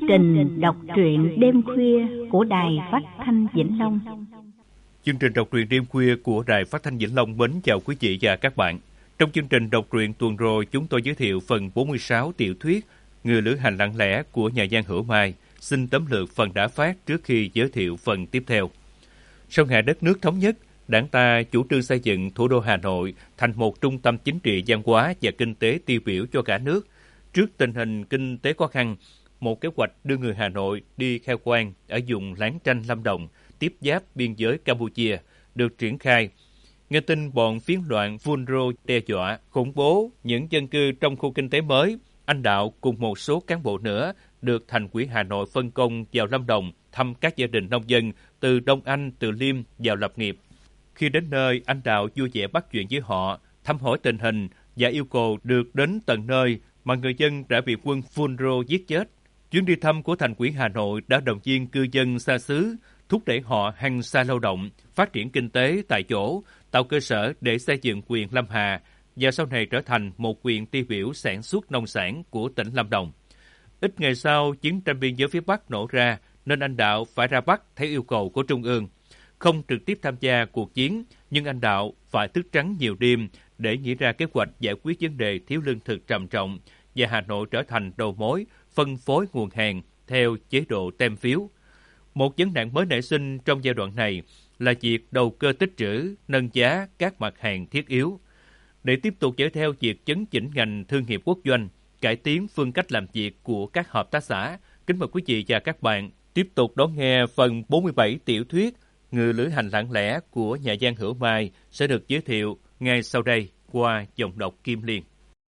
trình đọc truyện đêm khuya của Đài Phát thanh Vĩnh Long. Chương trình đọc truyện đêm khuya của Đài Phát thanh Vĩnh Long mến chào quý vị và các bạn. Trong chương trình đọc truyện tuần rồi, chúng tôi giới thiệu phần 46 tiểu thuyết Người lữ hành lặng lẽ của nhà văn Hữu Mai. Xin tóm lược phần đã phát trước khi giới thiệu phần tiếp theo. Sau ngày đất nước thống nhất, Đảng ta chủ trương xây dựng thủ đô Hà Nội thành một trung tâm chính trị, văn hóa và kinh tế tiêu biểu cho cả nước. Trước tình hình kinh tế khó khăn, một kế hoạch đưa người Hà Nội đi khai quang ở vùng Láng Tranh, Lâm Đồng, tiếp giáp biên giới Campuchia, được triển khai. Nghe tin bọn phiến loạn phun rô đe dọa, khủng bố những dân cư trong khu kinh tế mới, anh Đạo cùng một số cán bộ nữa được Thành ủy Hà Nội phân công vào Lâm Đồng thăm các gia đình nông dân từ Đông Anh, Từ Liêm vào lập nghiệp. Khi đến nơi, anh Đạo vui vẻ bắt chuyện với họ, thăm hỏi tình hình và yêu cầu được đến tận nơi mà người dân đã bị quân phun rô giết chết. Chuyến đi thăm của Thành ủy Hà Nội đã động viên cư dân xa xứ, thúc đẩy họ hăng say lao động, phát triển kinh tế tại chỗ, tạo cơ sở để xây dựng huyện Lâm Hà và sau này trở thành một huyện tiêu biểu sản xuất nông sản của tỉnh Lâm Đồng. Ít ngày sau, chiến tranh biên giới phía Bắc nổ ra nên anh Đạo phải ra Bắc theo yêu cầu của Trung ương. Không trực tiếp tham gia cuộc chiến, nhưng anh Đạo phải thức trắng nhiều đêm để nghĩ ra kế hoạch giải quyết vấn đề thiếu lương thực trầm trọng và Hà Nội trở thành đầu mối phân phối nguồn hàng theo chế độ tem phiếu. Một vấn nạn mới nảy sinh trong giai đoạn này là việc đầu cơ tích trữ, nâng giá các mặt hàng thiết yếu. Để tiếp tục dõi theo việc chấn chỉnh ngành thương nghiệp quốc doanh, cải tiến phương cách làm việc của các hợp tác xã, kính mời quý vị và các bạn tiếp tục đón nghe phần 47 tiểu thuyết Người lữ hành lặng lẽ của nhà văn Hữu Mai sẽ được giới thiệu ngay sau đây qua giọng đọc Kim Liên.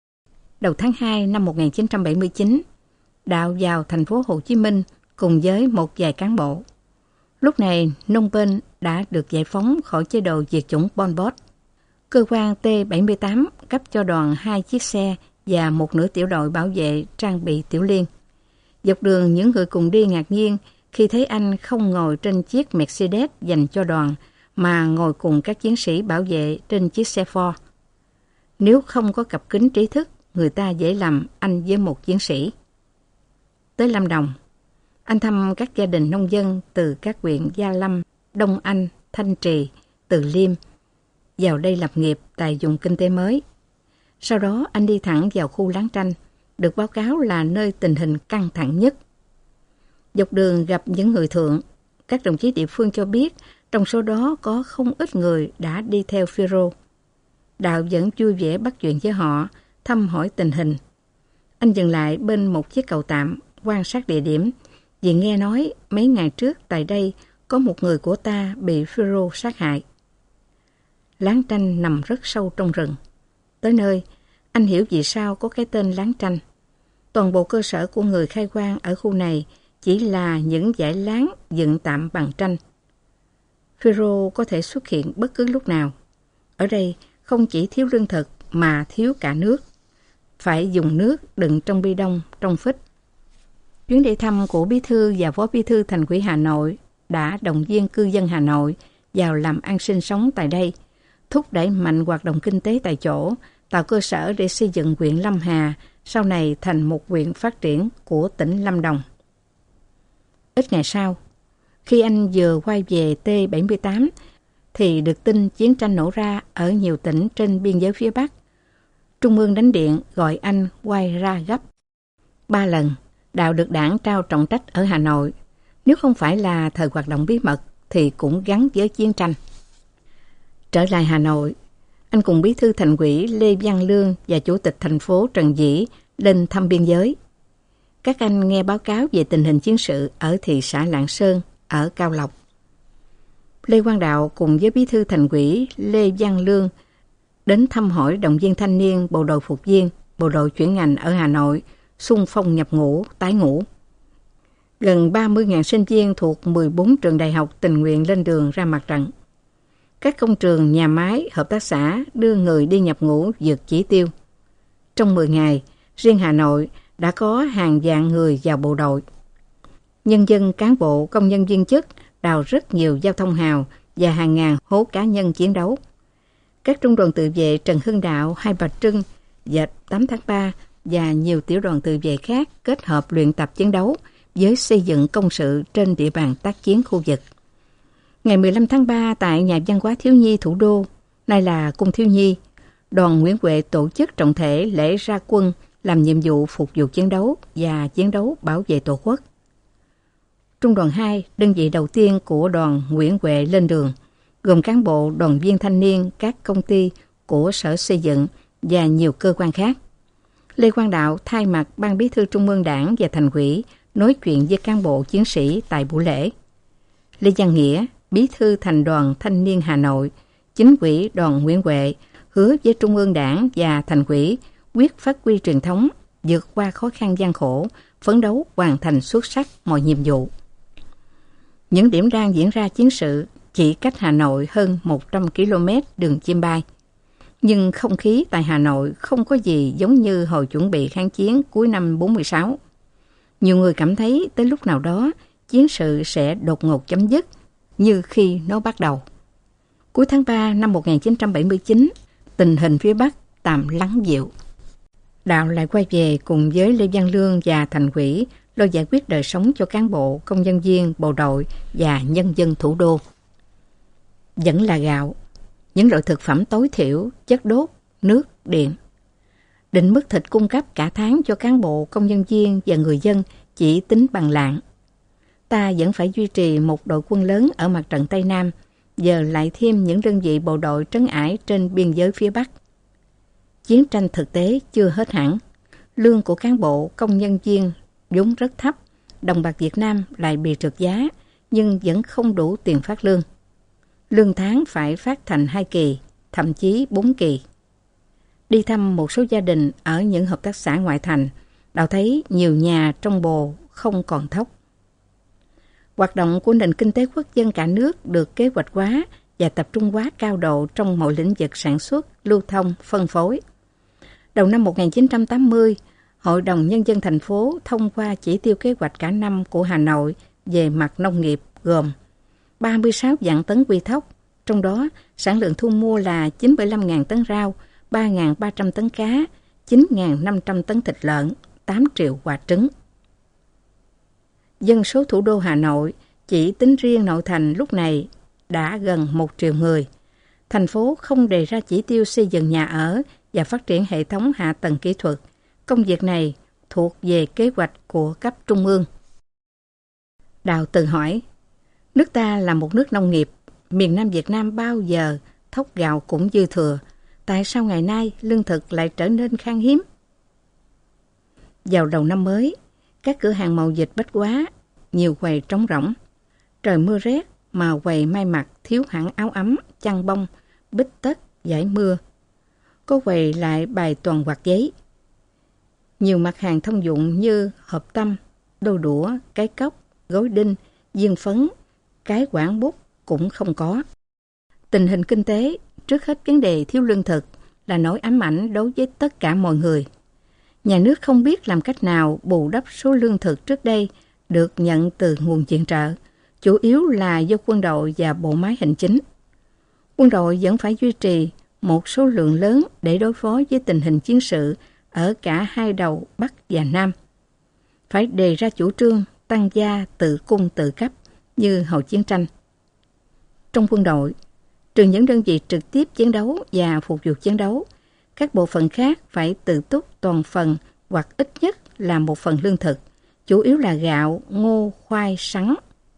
Đầu tháng 2 năm 1979, Đạo vào thành phố Hồ Chí Minh cùng với một vài cán bộ. Lúc này, Phnom Penh đã được giải phóng khỏi chế độ diệt chủng Pol Pot. Cơ quan T-78 cấp cho đoàn 2 chiếc xe và một nửa tiểu đội bảo vệ trang bị tiểu liên. Dọc đường, những người cùng đi ngạc nhiên khi thấy anh không ngồi trên chiếc Mercedes dành cho đoàn, mà ngồi cùng các chiến sĩ bảo vệ trên chiếc xe Ford. Nếu không có cặp kính trí thức, người ta dễ lầm anh với một chiến sĩ. Tới Lâm Đồng, anh thăm các gia đình nông dân từ các huyện Gia Lâm, Đông Anh, Thanh Trì, Từ Liêm vào đây lập nghiệp tại vùng kinh tế mới. Sau đó anh đi thẳng vào khu Láng Tranh, được báo cáo là nơi tình hình căng thẳng nhất. Dọc đường gặp những người thượng, các đồng chí địa phương cho biết trong số đó có không ít người đã đi theo Phêrô. Đạo vẫn vui vẻ bắt chuyện với họ, thăm hỏi tình hình. Anh dừng lại bên một chiếc cầu tạm, quan sát địa điểm, vì nghe nói mấy ngày trước tại đây có một người của ta bị Phêrô sát hại. Láng Tranh nằm rất sâu trong rừng. Tới nơi, anh hiểu vì sao có cái tên Láng Tranh. Toàn bộ cơ sở của người khai quang ở khu này chỉ là những dãy láng dựng tạm bằng tranh. Phêrô có thể xuất hiện bất cứ lúc nào. Ở đây không chỉ thiếu lương thực mà thiếu cả nước. Phải dùng nước đựng trong bi đông, trong phích. Chuyến đi thăm của Bí thư và Phó Bí thư Thành ủy Hà Nội đã động viên cư dân Hà Nội vào làm ăn sinh sống tại đây, thúc đẩy mạnh hoạt động kinh tế tại chỗ, tạo cơ sở để xây dựng huyện Lâm Hà, sau này thành một huyện phát triển của tỉnh Lâm Đồng. Ít ngày sau, khi anh vừa quay về T-78, thì được tin chiến tranh nổ ra ở nhiều tỉnh trên biên giới phía Bắc. Trung ương đánh điện gọi anh quay ra gấp. 3 lần, Đạo được Đảng trao trọng trách ở Hà Nội. Nếu không phải là thời hoạt động bí mật thì cũng gắn với chiến tranh. Trở lại Hà Nội, anh cùng Bí thư Thành ủy Lê Văn Lương và Chủ tịch thành phố Trần Dĩ lên thăm biên giới. Các anh nghe báo cáo về tình hình chiến sự ở thị xã Lạng Sơn, ở Cao Lộc. Lê Quang Đạo cùng với Bí thư Thành ủy Lê Văn Lương đến thăm hỏi động viên thanh niên bộ đội phục viên, bộ đội chuyển ngành ở Hà Nội, xung phong nhập ngũ, tái ngũ. Gần 30.000 sinh viên thuộc 14 trường đại học tình nguyện lên đường ra mặt trận. Các công trường, nhà máy, hợp tác xã đưa người đi nhập ngũ vượt chỉ tiêu. Trong 10 ngày, riêng Hà Nội đã có hàng vạn người vào bộ đội. Nhân dân, cán bộ, công nhân viên chức đào rất nhiều giao thông hào và hàng ngàn hố cá nhân chiến đấu. Các trung đoàn tự vệ Trần Hưng Đạo, Hai Bà Trưng, và 8 tháng 3 và nhiều tiểu đoàn tự vệ khác kết hợp luyện tập chiến đấu với xây dựng công sự trên địa bàn tác chiến khu vực. Ngày 15 tháng 3 tại Nhà văn hóa thiếu nhi thủ đô, nay là Cung Thiếu nhi, đoàn Nguyễn Huệ tổ chức trọng thể lễ ra quân làm nhiệm vụ phục vụ chiến đấu và chiến đấu bảo vệ Tổ quốc. Trung đoàn 2, đơn vị đầu tiên của đoàn Nguyễn Huệ lên đường, gồm cán bộ, đoàn viên thanh niên, các công ty của Sở Xây dựng và nhiều cơ quan khác. Lê Quang Đạo thay mặt Ban Bí thư Trung ương Đảng và Thành ủy nói chuyện với cán bộ chiến sĩ tại buổi lễ. Lê Văn Nghĩa, Bí thư Thành đoàn Thanh niên Hà Nội, Chính ủy đoàn Nguyễn Huệ hứa với Trung ương Đảng và Thành ủy quyết phát huy truyền thống, vượt qua khó khăn gian khổ, phấn đấu hoàn thành xuất sắc mọi nhiệm vụ. Những điểm đang diễn ra chiến sự chỉ cách Hà Nội hơn 100 km đường chim bay. Nhưng không khí tại Hà Nội không có gì giống như hồi chuẩn bị kháng chiến cuối năm 46. Nhiều người cảm thấy tới lúc nào đó chiến sự sẽ đột ngột chấm dứt như khi nó bắt đầu. Cuối tháng 3 năm 1979, tình hình phía Bắc tạm lắng dịu. Đạo lại quay về cùng với Lê Văn Lương và Thành ủy lo giải quyết đời sống cho cán bộ, công nhân viên, bộ đội và nhân dân thủ đô. Vẫn là gạo, những loại thực phẩm tối thiểu, chất đốt, nước, điện. Định mức thịt cung cấp cả tháng cho cán bộ, công nhân viên và người dân chỉ tính bằng lạng. Ta vẫn phải duy trì một đội quân lớn ở mặt trận Tây Nam, giờ lại thêm những đơn vị bộ đội trấn ải trên biên giới phía Bắc. Chiến tranh thực tế chưa hết hẳn. Lương của cán bộ, công nhân viên vốn rất thấp, đồng bạc Việt Nam lại bị trượt giá, nhưng vẫn không đủ tiền phát lương. Lương tháng phải phát thành 2 kỳ, thậm chí 4 kỳ. Đi thăm một số gia đình ở những hợp tác xã ngoại thành, Đạo thấy nhiều nhà trong bồ không còn thóc. Hoạt động của nền kinh tế quốc dân cả nước được kế hoạch hóa và tập trung hóa cao độ trong mọi lĩnh vực sản xuất, lưu thông, phân phối. Đầu năm 1980, Hội đồng Nhân dân thành phố thông qua chỉ tiêu kế hoạch cả năm của Hà Nội về mặt nông nghiệp gồm 36 vạn tấn quy thóc, trong đó sản lượng thu mua là 95.000 tấn rau, 3.300 tấn cá, 9.500 tấn thịt lợn, 8 triệu quả trứng. Dân số thủ đô Hà Nội chỉ tính riêng nội thành lúc này đã gần 1 triệu người. Thành phố không đề ra chỉ tiêu xây dựng nhà ở và phát triển hệ thống hạ tầng kỹ thuật. Công việc này thuộc về kế hoạch của cấp trung ương. Đạo tự hỏi, nước ta là một nước nông nghiệp, miền Nam Việt Nam bao giờ thóc gạo cũng dư thừa. Tại sao ngày nay lương thực lại trở nên khan hiếm? Vào đầu năm mới, các cửa hàng mậu dịch bách hóa, nhiều quầy trống rỗng. Trời mưa rét mà quầy may mặc thiếu hẳn áo ấm, chăn bông, bít tất, giải mưa. Có quầy lại bày toàn quạt giấy. Nhiều mặt hàng thông dụng như hộp tăm, đôi đũa, cái cốc, gối đinh, viên phấn, cái quảng bút cũng không có. Tình hình kinh tế, trước hết vấn đề thiếu lương thực là nỗi ám ảnh đối với tất cả mọi người. Nhà nước không biết làm cách nào bù đắp số lương thực trước đây được nhận từ nguồn viện trợ, chủ yếu là do quân đội và bộ máy hành chính. Quân đội vẫn phải duy trì một số lượng lớn để đối phó với tình hình chiến sự ở cả hai đầu Bắc và Nam. Phải đề ra chủ trương tăng gia tự cung tự cấp như hồi chiến tranh. Trong quân đội, trừ những đơn vị trực tiếp chiến đấu và phục vụ chiến đấu, các bộ phận khác phải tự túc toàn phần hoặc ít nhất là một phần lương thực, chủ yếu là gạo, ngô, khoai, sắn.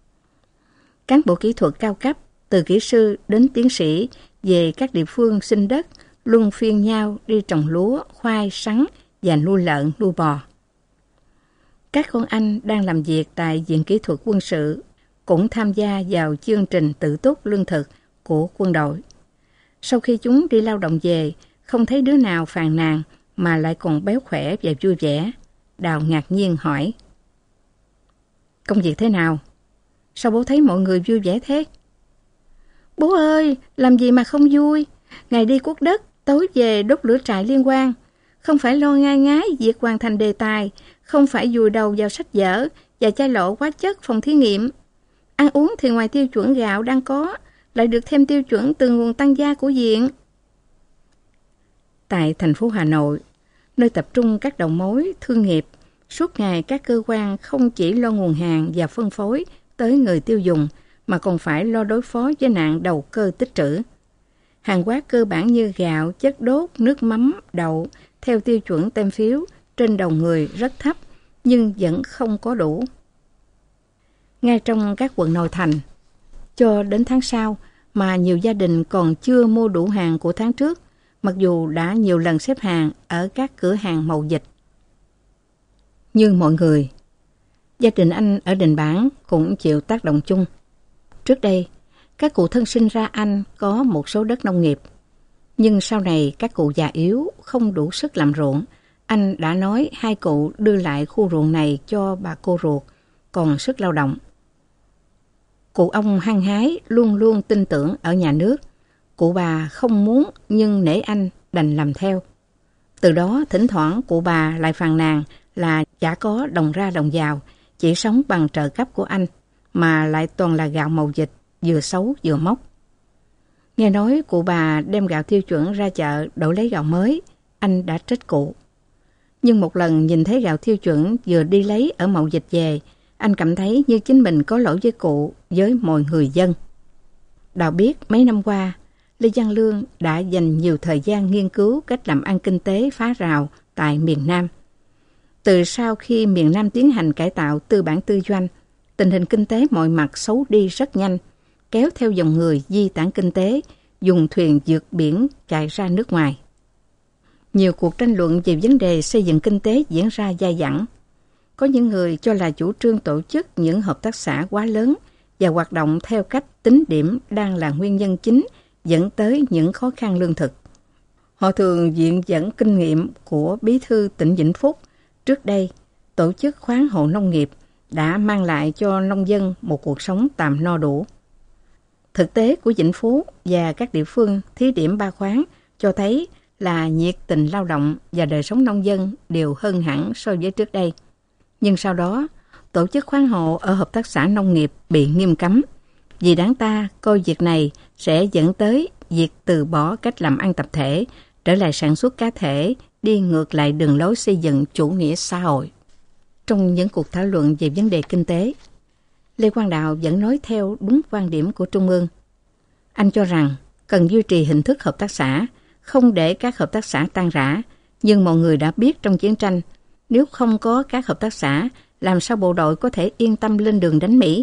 Cán bộ kỹ thuật cao cấp, từ kỹ sư đến tiến sĩ về các địa phương xin đất, luân phiên nhau đi trồng lúa, khoai, sắn và nuôi lợn, nuôi bò. Các con anh đang làm việc tại Viện Kỹ thuật Quân sự cũng tham gia vào chương trình tự túc lương thực của quân đội. Sau khi chúng đi lao động về, không thấy đứa nào phàn nàn mà lại còn béo khỏe và vui vẻ. Đào ngạc nhiên hỏi, công việc thế nào? Sao bố thấy mọi người vui vẻ thế? Bố ơi, làm gì mà không vui? Ngày đi cuốc đất, tối về đốt lửa trại liên quan. Không phải lo ngai ngái việc hoàn thành đề tài, không phải vùi đầu vào sách vở và chai lọ hóa chất phòng thí nghiệm. Ăn uống thì ngoài tiêu chuẩn gạo đang có, lại được thêm tiêu chuẩn từ nguồn tăng gia của viện. Tại thành phố Hà Nội, nơi tập trung các đầu mối thương nghiệp, Suốt ngày các cơ quan không chỉ lo nguồn hàng và phân phối tới người tiêu dùng mà còn phải lo đối phó với nạn đầu cơ tích trữ. Hàng hóa cơ bản như gạo, chất đốt, nước mắm, đậu theo tiêu chuẩn tem phiếu trên đầu người rất thấp nhưng vẫn không có đủ. Ngay trong các quận nội thành, cho đến tháng sau mà nhiều gia đình còn chưa mua đủ hàng của tháng trước, mặc dù đã nhiều lần xếp hàng ở các cửa hàng mậu dịch. Như mọi người, gia đình anh ở Đình Bảng cũng chịu tác động chung. Trước đây, các cụ thân sinh ra anh có một số đất nông nghiệp. Nhưng sau này các cụ già yếu không đủ sức làm ruộng. Anh đã nói hai cụ đưa lại khu ruộng này cho bà cô ruột, còn sức lao động. Cụ ông hăng hái luôn luôn tin tưởng ở nhà nước. Cụ bà không muốn nhưng nể anh đành làm theo. Từ đó thỉnh thoảng cụ bà lại phàn nàn là chả có đồng ra đồng vào, chỉ sống bằng trợ cấp của anh, mà lại toàn là gạo mậu dịch, vừa xấu vừa mốc. Nghe nói cụ bà đem gạo tiêu chuẩn ra chợ đổi lấy gạo mới, anh đã trách cụ. Nhưng một lần nhìn thấy gạo tiêu chuẩn vừa đi lấy ở mậu dịch về, anh cảm thấy như chính mình có lỗi với cụ, với mọi người dân. Đào biết mấy năm qua, Lê Văn Lương đã dành nhiều thời gian nghiên cứu cách làm ăn kinh tế phá rào tại miền Nam. Từ sau khi miền Nam tiến hành cải tạo tư bản tư doanh, tình hình kinh tế mọi mặt xấu đi rất nhanh, kéo theo dòng người di tản kinh tế, dùng thuyền vượt biển chạy ra nước ngoài. Nhiều cuộc tranh luận về vấn đề xây dựng kinh tế diễn ra dai dẳng. Có những người cho là chủ trương tổ chức những hợp tác xã quá lớn và hoạt động theo cách tính điểm đang là nguyên nhân chính dẫn tới những khó khăn lương thực. Họ thường viện dẫn kinh nghiệm của Bí thư tỉnh Vĩnh Phúc. Trước đây, tổ chức khoán hộ nông nghiệp đã mang lại cho nông dân một cuộc sống tạm no đủ. Thực tế của Vĩnh Phúc và các địa phương thí điểm 3 khoán cho thấy là nhiệt tình lao động và đời sống nông dân đều hơn hẳn so với trước đây. Nhưng sau đó, tổ chức khoán hộ ở hợp tác xã nông nghiệp bị nghiêm cấm, vì đảng ta coi việc này sẽ dẫn tới việc từ bỏ cách làm ăn tập thể, trở lại sản xuất cá thể, đi ngược lại đường lối xây dựng chủ nghĩa xã hội. Trong những cuộc thảo luận về vấn đề kinh tế, Lê Quang Đạo vẫn nói theo đúng quan điểm của Trung ương. Anh cho rằng cần duy trì hình thức hợp tác xã, không để các hợp tác xã tan rã, nhưng mọi người đã biết trong chiến tranh, nếu không có các hợp tác xã, làm sao bộ đội có thể yên tâm lên đường đánh Mỹ?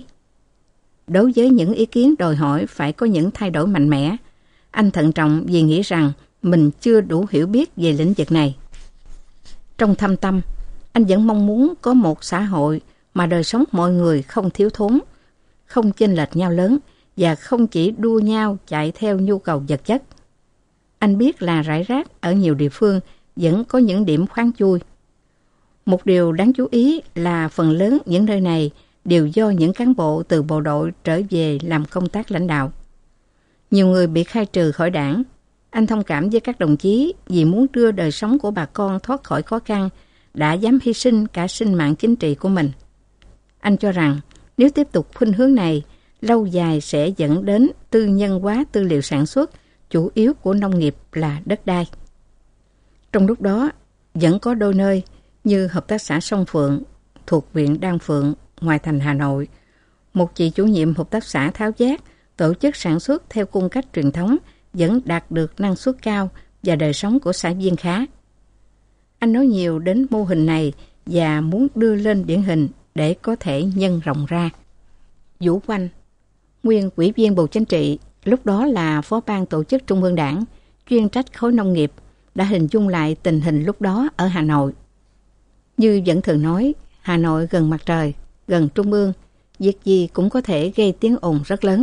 Đối với những ý kiến đòi hỏi phải có những thay đổi mạnh mẽ, anh thận trọng vì nghĩ rằng mình chưa đủ hiểu biết về lĩnh vực này. Trong thâm tâm, anh vẫn mong muốn có một xã hội mà đời sống mọi người không thiếu thốn, không chênh lệch nhau lớn và không chỉ đua nhau chạy theo nhu cầu vật chất. Anh biết là rải rác ở nhiều địa phương vẫn có những điểm khoán chui. Một điều đáng chú ý là phần lớn những nơi này đều do những cán bộ từ bộ đội trở về làm công tác lãnh đạo. Nhiều người bị khai trừ khỏi đảng. Anh thông cảm với các đồng chí vì muốn đưa đời sống của bà con thoát khỏi khó khăn, đã dám hy sinh cả sinh mạng chính trị của mình. Anh cho rằng nếu tiếp tục khuynh hướng này, lâu dài sẽ dẫn đến tư nhân hóa tư liệu sản xuất, chủ yếu của nông nghiệp là đất đai. Trong lúc đó, vẫn có đôi nơi như Hợp tác xã Sông Phượng thuộc huyện Đan Phượng, ngoài thành Hà Nội. Một chị chủ nhiệm Hợp tác xã Tháo Giác tổ chức sản xuất theo cung cách truyền thống vẫn đạt được năng suất cao và đời sống của xã viên khá. Anh nói nhiều đến mô hình này và muốn đưa lên điển hình để có thể nhân rộng ra. Vũ Oanh, nguyên Ủy viên Bộ Chính trị, lúc đó là Phó ban Tổ chức Trung ương Đảng, chuyên trách khối nông nghiệp, đã hình dung lại tình hình lúc đó ở Hà Nội. Như vẫn thường nói, Hà Nội gần mặt trời, gần Trung ương, việc gì cũng có thể gây tiếng ồn rất lớn.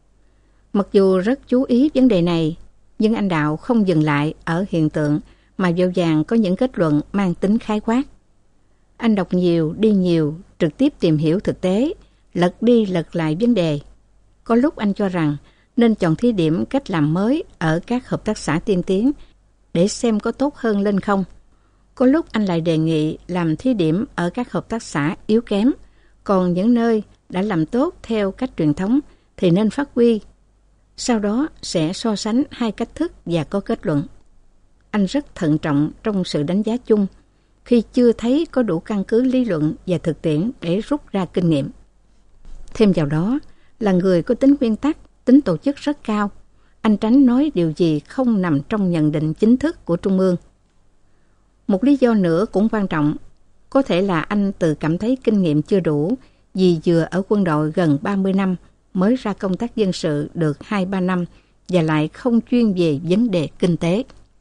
Mặc dù rất chú ý vấn đề này, nhưng anh Đạo không dừng lại ở hiện tượng mà vội vàng có những kết luận mang tính khái quát. Anh đọc nhiều, đi nhiều, trực tiếp tìm hiểu thực tế, lật đi lật lại vấn đề. Có lúc anh cho rằng nên chọn thí điểm cách làm mới ở các hợp tác xã tiên tiến để xem có tốt hơn lên không. Có lúc anh lại đề nghị làm thí điểm ở các hợp tác xã yếu kém, còn những nơi đã làm tốt theo cách truyền thống thì nên phát huy. Sau đó sẽ so sánh hai cách thức và có kết luận. Anh rất thận trọng trong sự đánh giá chung, khi chưa thấy có đủ căn cứ lý luận và thực tiễn để rút ra kinh nghiệm. Thêm vào đó là người có tính nguyên tắc, tính tổ chức rất cao. Anh tránh nói điều gì không nằm trong nhận định chính thức của Trung ương. Một lý do nữa cũng quan trọng, có thể là anh tự cảm thấy kinh nghiệm chưa đủ vì vừa ở quân đội gần 30 năm mới ra công tác dân sự được 2-3 năm và lại không chuyên về vấn đề kinh tế.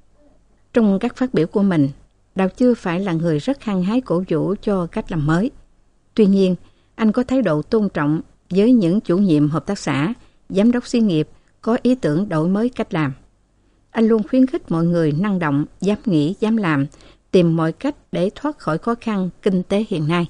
Trong các phát biểu của mình, Đào chưa phải là người rất hăng hái cổ vũ cho cách làm mới. Tuy nhiên, anh có thái độ tôn trọng với những chủ nhiệm hợp tác xã, giám đốc xí nghiệp có ý tưởng đổi mới cách làm. Anh luôn khuyến khích mọi người năng động, dám nghĩ, dám làm, tìm mọi cách để thoát khỏi khó khăn kinh tế hiện nay.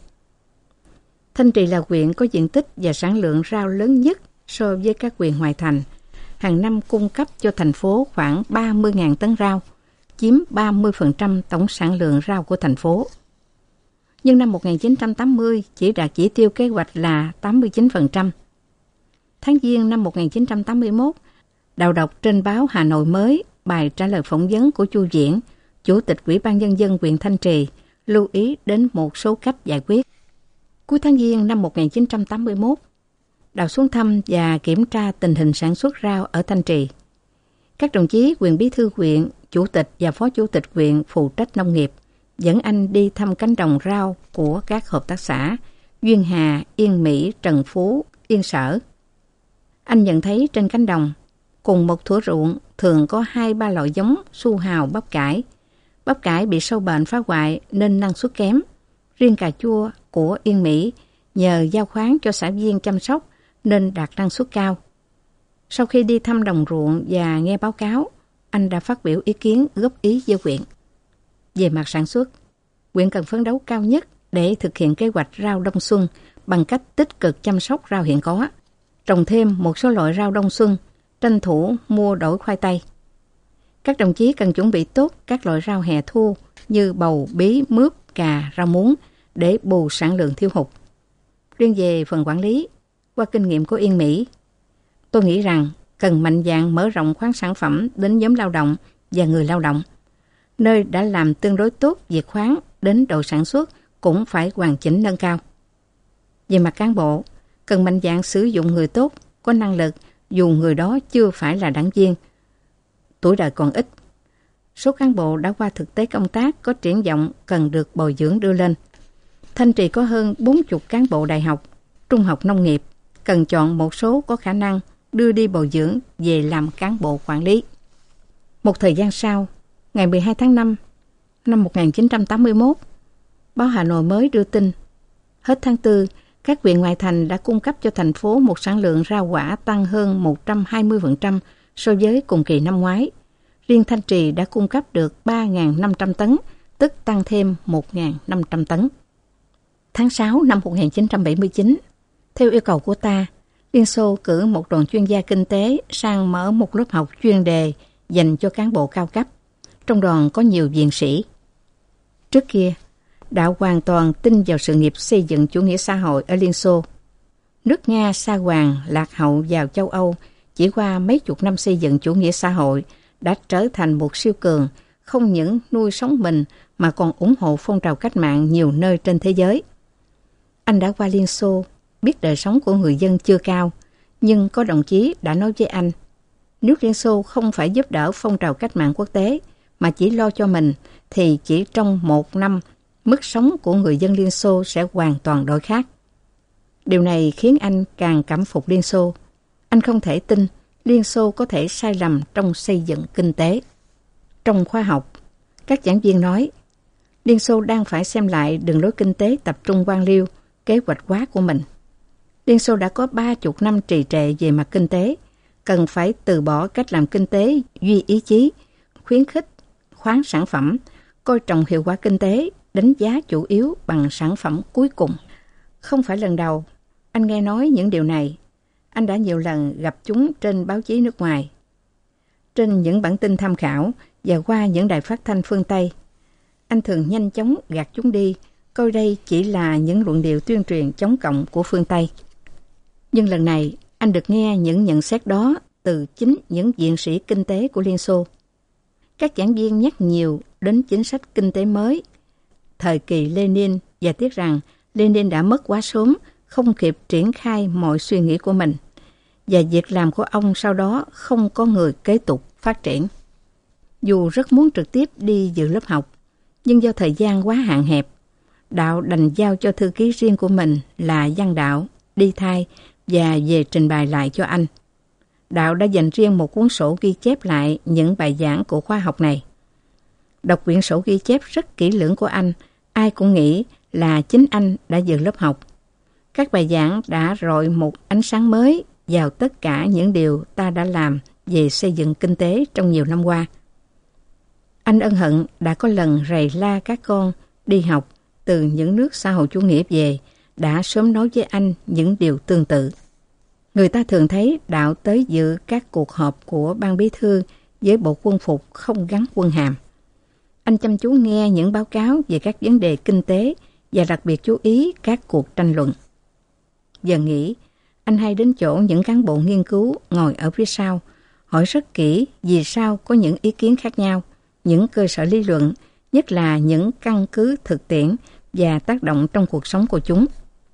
Thanh Trì là huyện có diện tích và sản lượng rau lớn nhất so với các huyện ngoại thành. Hàng năm cung cấp cho thành phố khoảng 30.000 tấn rau, chiếm 30% tổng sản lượng rau của thành phố. Nhưng năm 1980 chỉ đạt chỉ tiêu kế hoạch là 89%. Tháng Giêng năm 1981, Đào đọc trên báo Hà Nội Mới bài trả lời phỏng vấn của Chu Viễn, Chủ tịch Ủy ban Nhân dân huyện Thanh Trì, lưu ý đến một số cách giải quyết. Cuối tháng Giêng năm 1981, Đào xuống thăm và kiểm tra tình hình sản xuất rau ở Thanh Trì. Các đồng chí quyền bí thư huyện, chủ tịch và phó chủ tịch huyện phụ trách nông nghiệp dẫn anh đi thăm cánh đồng rau của các hợp tác xã Duyên Hà, Yên Mỹ, Trần Phú, Yên Sở. Anh nhận thấy trên cánh đồng, cùng một thửa ruộng thường có 2-3 loại giống su hào bắp cải. Bắp cải bị sâu bệnh phá hoại nên năng suất kém. Riêng cà chua của Yên Mỹ nhờ giao khoán cho xã viên chăm sóc nên đạt năng suất cao. Sau khi đi thăm đồng ruộng và nghe báo cáo, anh đã phát biểu ý kiến góp ý với huyện. Về mặt sản xuất, huyện cần phấn đấu cao nhất để thực hiện kế hoạch rau đông xuân bằng cách tích cực chăm sóc rau hiện có, trồng thêm một số loại rau đông xuân, tranh thủ mua đổi khoai tây. Các đồng chí cần chuẩn bị tốt các loại rau hè thu như bầu, bí, mướp, cà, rau muống để bù sản lượng thiếu hụt. Riêng về phần quản lý, qua kinh nghiệm của Yên Mỹ, tôi nghĩ rằng cần mạnh dạn mở rộng khoán sản phẩm đến nhóm lao động và người lao động. Nơi đã làm tương đối tốt việc khoán đến độ sản xuất cũng phải hoàn chỉnh nâng cao. Về mặt cán bộ, cần mạnh dạn sử dụng người tốt, có năng lực dù người đó chưa phải là đảng viên, tuổi đời còn ít. Số cán bộ đã qua thực tế công tác có triển vọng cần được bồi dưỡng đưa lên. Thanh Trì có hơn 40 cán bộ đại học, trung học nông nghiệp, cần chọn một số có khả năng đưa đi bồi dưỡng về làm cán bộ quản lý. Một thời gian sau, ngày 12 tháng 5 năm 1981, báo Hà Nội Mới đưa tin, hết tháng 4, các huyện ngoại thành đã cung cấp cho thành phố một sản lượng rau quả tăng hơn 120% so với cùng kỳ năm ngoái. Riêng Thanh Trì đã cung cấp được 3.500 tấn, tức tăng thêm 1.500 tấn. Tháng 6 năm 1979, theo yêu cầu của ta, Liên Xô cử một đoàn chuyên gia kinh tế sang mở một lớp học chuyên đề dành cho cán bộ cao cấp. Trong đoàn có nhiều viện sĩ. Trước kia, Đạo hoàn toàn tin vào sự nghiệp xây dựng chủ nghĩa xã hội ở Liên Xô. Nước Nga sa hoàng lạc hậu vào châu Âu chỉ qua mấy chục năm xây dựng chủ nghĩa xã hội đã trở thành một siêu cường, không những nuôi sống mình mà còn ủng hộ phong trào cách mạng nhiều nơi trên thế giới. Anh đã qua Liên Xô, biết đời sống của người dân chưa cao, nhưng có đồng chí đã nói với anh, nước Liên Xô không phải giúp đỡ phong trào cách mạng quốc tế, mà chỉ lo cho mình, thì chỉ trong 1 năm, mức sống của người dân Liên Xô sẽ hoàn toàn đổi khác. Điều này khiến anh càng cảm phục Liên Xô. Anh không thể tin Liên Xô có thể sai lầm trong xây dựng kinh tế. Trong khoa học, các giảng viên nói, Liên Xô đang phải xem lại đường lối kinh tế tập trung quan liêu, kế hoạch hóa của mình. Liên Xô đã có 30 năm trì trệ về mặt kinh tế, cần phải từ bỏ cách làm kinh tế duy ý chí, khuyến khích, khoán sản phẩm, coi trọng hiệu quả kinh tế, đánh giá chủ yếu bằng sản phẩm cuối cùng. Không phải lần đầu, anh nghe nói những điều này. Anh đã nhiều lần gặp chúng trên báo chí nước ngoài, trên những bản tin tham khảo và qua những đài phát thanh phương Tây. Anh thường nhanh chóng gạt chúng đi, coi đây chỉ là những luận điệu tuyên truyền chống cộng của phương Tây. Nhưng lần này, anh được nghe những nhận xét đó từ chính những viện sĩ kinh tế của Liên Xô. Các giảng viên nhắc nhiều đến chính sách kinh tế mới, thời kỳ Lenin và tiếc rằng Lenin đã mất quá sớm, không kịp triển khai mọi suy nghĩ của mình. Và việc làm của ông sau đó không có người kế tục phát triển. Dù rất muốn trực tiếp đi dự lớp học, nhưng do thời gian quá hạn hẹp, Đạo đành giao cho thư ký riêng của mình là Văn Đạo đi thay và về trình bày lại cho anh. Đạo đã dành riêng một cuốn sổ ghi chép lại những bài giảng của khóa học này. Đọc quyển sổ ghi chép rất kỹ lưỡng của anh, ai cũng nghĩ là chính anh đã dự lớp học. Các bài giảng đã rọi một ánh sáng mới vào tất cả những điều ta đã làm về xây dựng kinh tế trong nhiều năm qua. Anh ân hận đã có lần rầy la các con đi học từ những nước xã hội chủ nghĩa về, đã sớm nói với anh những điều tương tự. Người ta thường thấy Đạo tới dự các cuộc họp của ban bí thư với bộ quân phục không gắn quân hàm. Anh chăm chú nghe những báo cáo về các vấn đề kinh tế và đặc biệt chú ý các cuộc tranh luận. Giờ nghỉ, anh hay đến chỗ những cán bộ nghiên cứu ngồi ở phía sau, hỏi rất kỹ vì sao có những ý kiến khác nhau, những cơ sở lý luận, nhất là những căn cứ thực tiễn và tác động trong cuộc sống của chúng.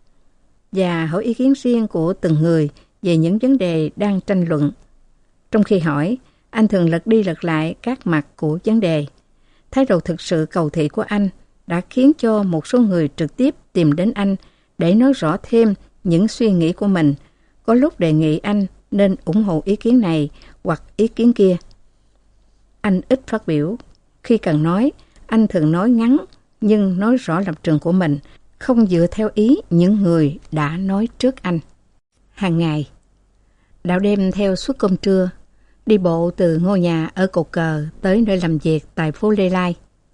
Và hỏi ý kiến riêng của từng người về những vấn đề đang tranh luận. Trong khi hỏi, anh thường lật đi lật lại các mặt của vấn đề. Thái độ thực sự cầu thị của anh đã khiến cho một số người trực tiếp tìm đến anh để nói rõ thêm những suy nghĩ của mình, có lúc đề nghị anh nên ủng hộ ý kiến này hoặc ý kiến kia. Anh ít phát biểu. Khi cần nói, anh thường nói ngắn nhưng nói rõ lập trường của mình, không dựa theo ý những người đã nói trước anh. Hàng ngày, Đạo đem theo suất cơm trưa, đi bộ từ ngôi nhà ở Cột Cờ tới nơi làm việc tại phố Lê Lai.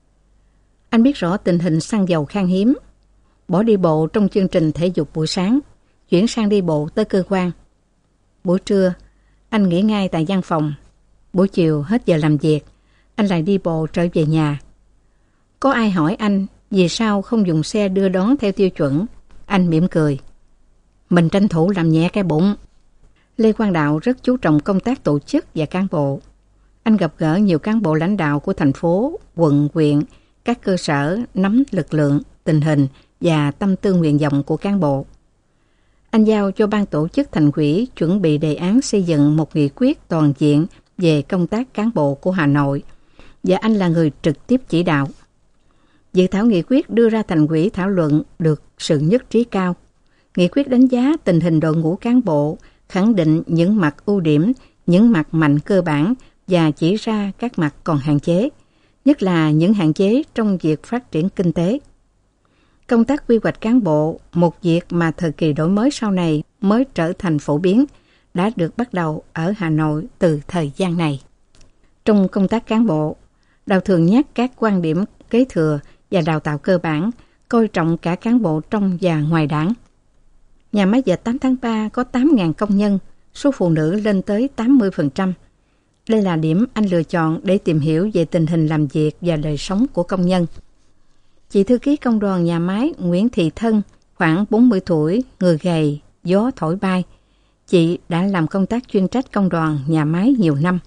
Anh biết rõ tình hình xăng dầu khan hiếm, bỏ đi bộ trong chương trình thể dục buổi sáng, chuyển sang đi bộ tới cơ quan. Buổi trưa, anh nghỉ ngay tại văn phòng. Buổi chiều hết giờ làm việc, anh lại đi bộ trở về nhà. Có ai hỏi anh vì sao không dùng xe đưa đón theo tiêu chuẩn, anh mỉm cười. Mình tranh thủ làm nhẹ cái bụng. Lê Quang Đạo rất chú trọng công tác tổ chức và cán bộ. Anh gặp gỡ nhiều cán bộ lãnh đạo của thành phố, quận, huyện, các cơ sở nắm lực lượng, tình hình và tâm tư nguyện vọng của cán bộ. Anh giao cho ban tổ chức thành ủy chuẩn bị đề án xây dựng một nghị quyết toàn diện về công tác cán bộ của Hà Nội, và anh là người trực tiếp chỉ đạo. Dự thảo nghị quyết đưa ra thành ủy thảo luận được sự nhất trí cao. Nghị quyết đánh giá tình hình đội ngũ cán bộ, khẳng định những mặt ưu điểm, những mặt mạnh cơ bản và chỉ ra các mặt còn hạn chế, nhất là những hạn chế trong việc phát triển kinh tế. Công tác quy hoạch cán bộ, một việc mà thời kỳ đổi mới sau này mới trở thành phổ biến, đã được bắt đầu ở Hà Nội từ thời gian này. Trong công tác cán bộ, Đạo thường nhắc các quan điểm kế thừa và đào tạo cơ bản, coi trọng cả cán bộ trong và ngoài đảng. Nhà máy dệt 8 tháng 3 có 8.000 công nhân, số phụ nữ lên tới 80%. Đây là điểm anh lựa chọn để tìm hiểu về tình hình làm việc và đời sống của công nhân. Chị thư ký công đoàn nhà máy Nguyễn Thị Thân, khoảng 40 tuổi, người gầy, gió thổi bay. Chị đã làm công tác chuyên trách công đoàn nhà máy nhiều năm.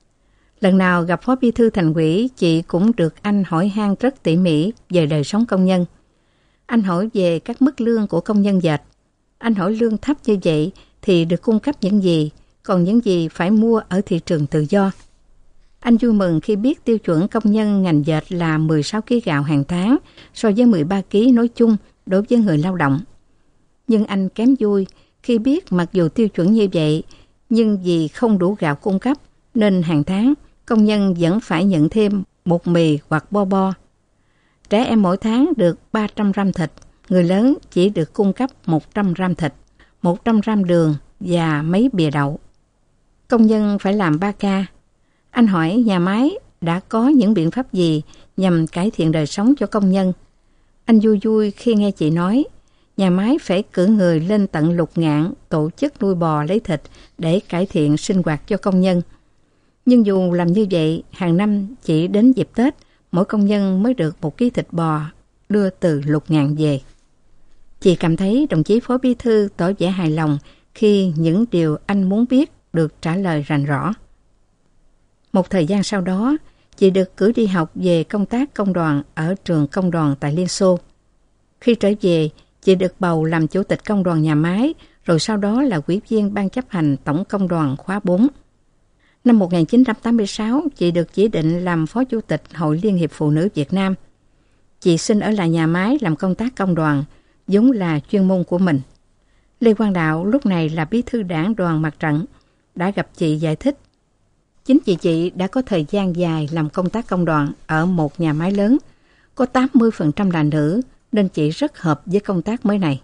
Lần nào gặp phó bí thư thành ủy, chị cũng được anh hỏi han rất tỉ mỉ về đời sống công nhân. Anh hỏi về các mức lương của công nhân dệt. Anh hỏi lương thấp như vậy thì được cung cấp những gì, còn những gì phải mua ở thị trường tự do. Anh vui mừng khi biết tiêu chuẩn công nhân ngành dệt là 16 kg gạo hàng tháng so với 13 kg nói chung đối với người lao động. Nhưng anh kém vui khi biết mặc dù tiêu chuẩn như vậy, nhưng vì không đủ gạo cung cấp nên hàng tháng công nhân vẫn phải nhận thêm bột mì hoặc bo bo. Trẻ em mỗi tháng được 300 gram thịt, người lớn chỉ được cung cấp 100 gram thịt, 100 gram đường và mấy bìa đậu. Công nhân phải làm 3 ca. Anh hỏi nhà máy đã có những biện pháp gì nhằm cải thiện đời sống cho công nhân. Anh vui vui khi nghe chị nói, nhà máy phải cử người lên tận Lục Ngạn tổ chức nuôi bò lấy thịt để cải thiện sinh hoạt cho công nhân. Nhưng dù làm như vậy, hàng năm chỉ đến dịp Tết, mỗi công nhân mới được 1 kg thịt bò đưa từ Lục Ngạn về. Chị cảm thấy đồng chí phó bí thư tỏ vẻ hài lòng khi những điều anh muốn biết được trả lời rành rõ. Một thời gian sau đó, chị được cử đi học về công tác công đoàn ở trường công đoàn tại Liên Xô. Khi trở về, chị được bầu làm chủ tịch công đoàn nhà máy, rồi sau đó là ủy viên ban chấp hành tổng công đoàn khóa 4. Năm 1986, chị được chỉ định làm phó chủ tịch Hội Liên hiệp Phụ nữ Việt Nam. Chị xin ở lại nhà máy làm công tác công đoàn, vốn là chuyên môn của mình. Lê Quang Đạo lúc này là bí thư đảng đoàn Mặt trận, đã gặp chị giải thích. Chính chị đã có thời gian dài làm công tác công đoàn ở một nhà máy lớn, có 80% là nữ, nên chị rất hợp với công tác mới này.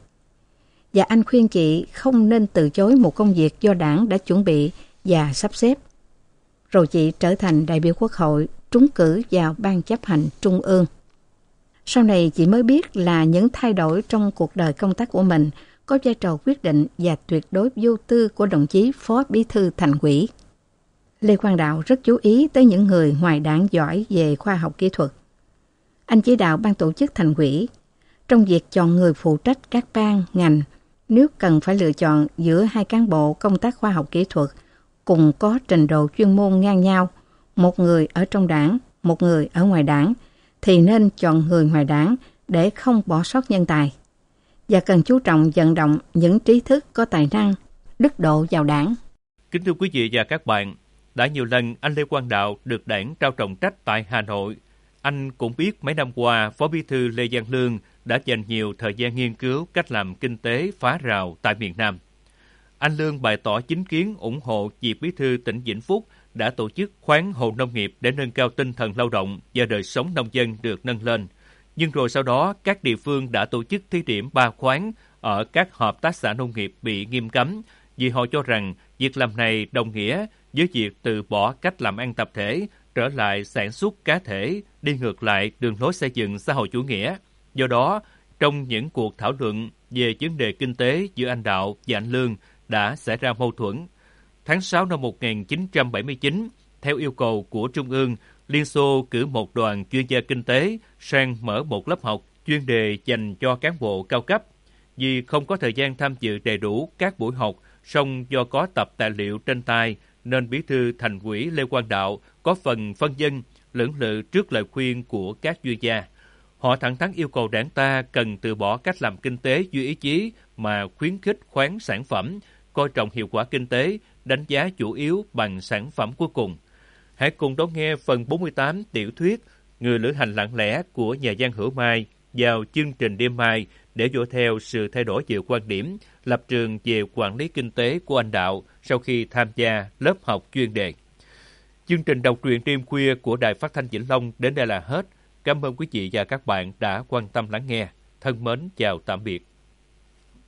Và anh khuyên chị không nên từ chối một công việc do đảng đã chuẩn bị và sắp xếp. Rồi chị trở thành đại biểu Quốc hội, trúng cử vào Ban chấp hành Trung ương. Sau này chị mới biết là những thay đổi trong cuộc đời công tác của mình có vai trò quyết định và tuyệt đối vô tư của đồng chí Phó Bí thư Thành ủy. Lê Quang Đạo rất chú ý tới những người ngoài đảng giỏi về khoa học kỹ thuật. Anh chỉ đạo ban tổ chức Thành ủy, trong việc chọn người phụ trách các ban, ngành, nếu cần phải lựa chọn giữa hai cán bộ công tác khoa học kỹ thuật cùng có trình độ chuyên môn ngang nhau, một người ở trong đảng, một người ở ngoài đảng, thì nên chọn người ngoài đảng để không bỏ sót nhân tài. Và cần chú trọng vận động những trí thức có tài năng, đức độ vào đảng. Kính thưa quý vị và các bạn, đã nhiều lần anh Lê Quang Đạo được đảng trao trọng trách tại Hà Nội. Anh cũng biết mấy năm qua, Phó Bí thư Lê Văn Lương đã dành nhiều thời gian nghiên cứu cách làm kinh tế phá rào tại miền Nam. Anh Lương bày tỏ chính kiến ủng hộ việc Bí thư tỉnh Vĩnh Phúc đã tổ chức khoán hộ nông nghiệp để nâng cao tinh thần lao động và đời sống nông dân được nâng lên. Nhưng rồi sau đó, các địa phương đã tổ chức thí điểm 3 khoán ở các hợp tác xã nông nghiệp bị nghiêm cấm vì họ cho rằng việc làm này đồng nghĩa với việc từ bỏ cách làm ăn tập thể, trở lại sản xuất cá thể, đi ngược lại đường lối xây dựng xã hội chủ nghĩa. Do đó, trong những cuộc thảo luận về vấn đề kinh tế giữa anh Đạo và anh Lương đã xảy ra mâu thuẫn. Tháng 6 năm 1979, theo yêu cầu của Trung ương, Liên Xô cử một đoàn chuyên gia kinh tế sang mở một lớp học chuyên đề dành cho cán bộ cao cấp. Vì không có thời gian tham dự đầy đủ các buổi học, song do có tập tài liệu trên tay, nên Bí thư Thành ủy Lê Quang Đạo có phần phân vân, lưỡng lự trước lời khuyên của các chuyên gia. Họ thẳng thắn yêu cầu đảng ta cần từ bỏ cách làm kinh tế duy ý chí mà khuyến khích khoán sản phẩm, coi trọng hiệu quả kinh tế, đánh giá chủ yếu bằng sản phẩm cuối cùng. Hãy cùng đón nghe phần 48 tiểu thuyết Người lữ hành lặng lẽ của nhà văn Hữu Mai vào chương trình đêm mai để dõi theo sự thay đổi về quan điểm, lập trường về quản lý kinh tế của anh Đạo sau khi tham gia lớp học chuyên đề. Chương trình đọc truyện đêm khuya của Đài Phát thanh Vĩnh Long đến đây là hết. Cảm ơn quý vị và các bạn đã quan tâm lắng nghe. Thân mến chào tạm biệt.